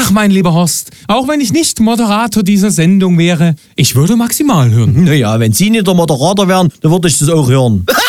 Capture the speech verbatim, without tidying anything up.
Ach, mein lieber Horst, auch wenn ich nicht Moderator dieser Sendung wäre, ich würde maximal hören. Naja, wenn Sie nicht der Moderator wären, dann würde ich das auch hören.